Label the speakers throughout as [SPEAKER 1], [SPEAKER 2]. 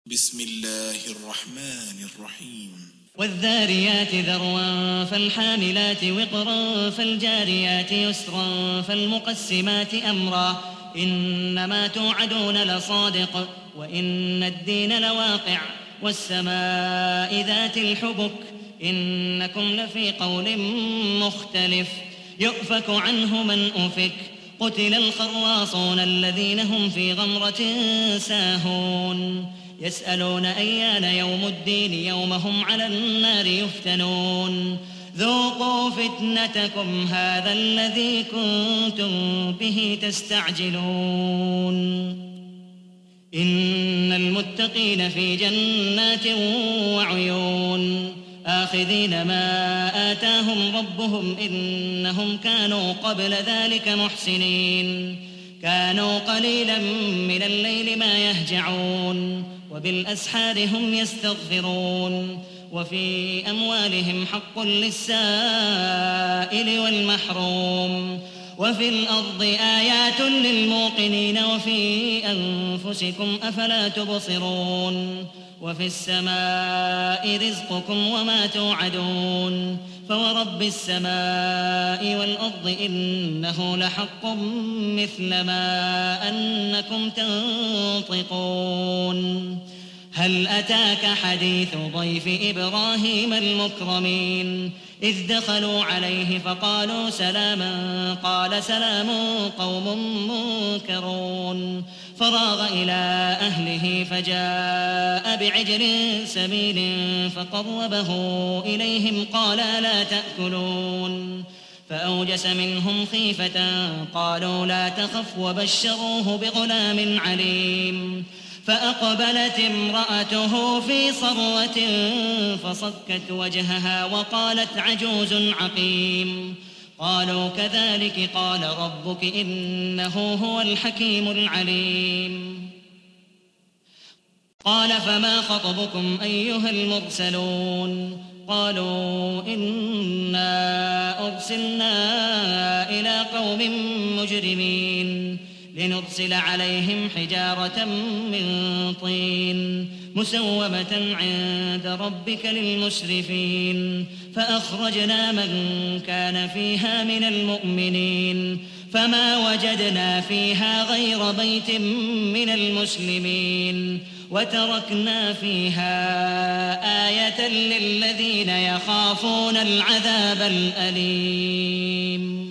[SPEAKER 1] بسم الله الرحمن الرحيم
[SPEAKER 2] والذاريات ذروا فالحاملات وقرا فالجاريات يسرا فالمقسمات أمرا إنما توعدون لصادق وإن الدين لواقع والسماء ذات الحبك إنكم لفي قول مختلف يؤفك عنه من أفك قتل الخراصون الذين هم في غمرة ساهون يسألون أيان يوم الدين يوم هم على النار يفتنون ذوقوا فتنتكم هذا الذي كنتم به تستعجلون إن المتقين في جنات وعيون آخذين ما آتاهم ربهم إنهم كانوا قبل ذلك محسنين كانوا قليلا من الليل ما يهجعون وبالأسحار هم يستغفرون وفي أموالهم حق للسائل والمحروم وفي الأرض آيات للموقنين وفي أنفسكم أفلا تبصرون وفي السماء رزقكم وما توعدون فورب السماء والأرض إنه لحق مثل ما أنكم تنطقون هل أتاك حديث ضيف إبراهيم المكرمين إذ دخلوا عليه فقالوا سلاما قال سلام قوم منكرون فراغ إلى أهله فجاء بعجل سمين فقربه إليهم قال لا تأكلون فأوجس منهم خيفة قالوا لا تخف وبشروه بغلام عليم فأقبلت امرأته في صرة فصكت وجهها وقالت عجوز عقيم قالوا كذلك قال ربك إنه هو الحكيم العليم قال فما خطبكم أيها المرسلون قالوا إنا أرسلنا إلى قوم مجرمين لنرسل عليهم حجارة من طين مسومة عند ربك للمسرفين فأخرجنا من كان فيها من المؤمنين فما وجدنا فيها غير بيت من المسلمين وتركنا فيها آية للذين يخافون العذاب الأليم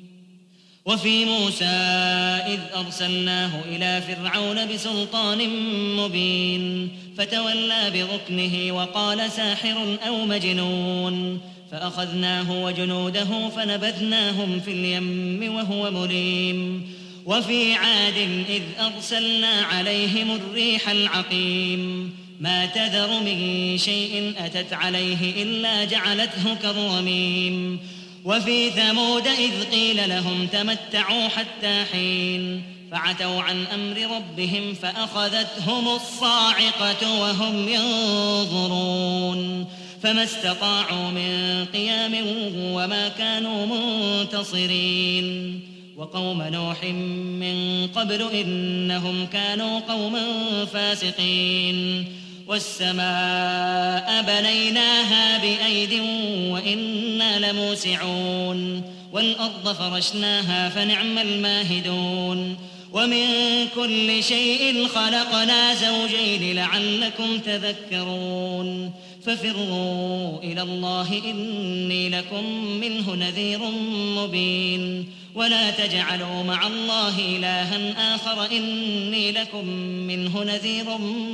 [SPEAKER 2] وفي موسى إذ أرسلناه إلى فرعون بسلطان مبين فتولى بركنه وقال ساحر أو مجنون فأخذناه وجنوده فنبذناهم في اليم وهو مليم وفي عاد إذ أرسلنا عليهم الريح العقيم ما تذر من شيء أتت عليه إلا جعلته كالرميم وفي ثمود إذ قيل لهم تمتعوا حتى حين فعتوا عن أمر ربهم فأخذتهم الصاعقة وهم ينظرون فما استطاعوا من قيام وما كانوا منتصرين وقوم نوح من قبل إنهم كانوا قوما فاسقين والسماء بنيناها بأيد وإنا لموسعون والأرض فرشناها فنعم الماهدون ومن كل شيء خلقنا زوجين لعلكم تذكرون ففروا إلى الله إني لكم منه نذير مبين ولا تجعلوا مع الله إلها آخر إني لكم منه نذير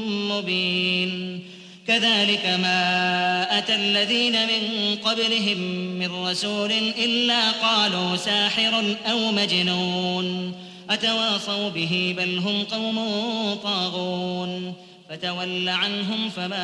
[SPEAKER 2] مبين كذلك ما أتى الذين من قبلهم من رسول إلا قالوا ساحر أو مجنون أتواصوا به بل هم قوم طاغون فتول عنهم فما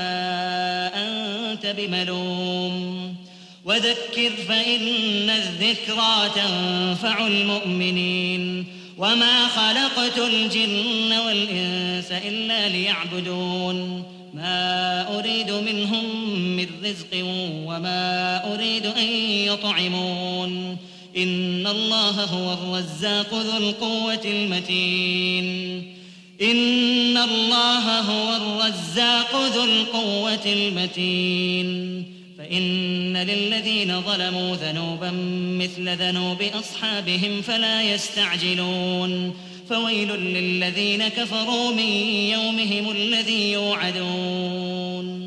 [SPEAKER 2] أنت بملوم وذكر فإن الذكرى تنفع المؤمنين وما خلقت الجن والإنس إلا ليعبدون ما أريد منهم من رزق وما أريد أن يطعمون إن الله هو الرزاق ذو القوة المتين إن الله هو الرزاق ذو القوة المتين فإن للذين ظلموا ذنوبا مثل ذنوب أصحابهم فلا يستعجلون فويل للذين كفروا من يومهم الذي يوعدون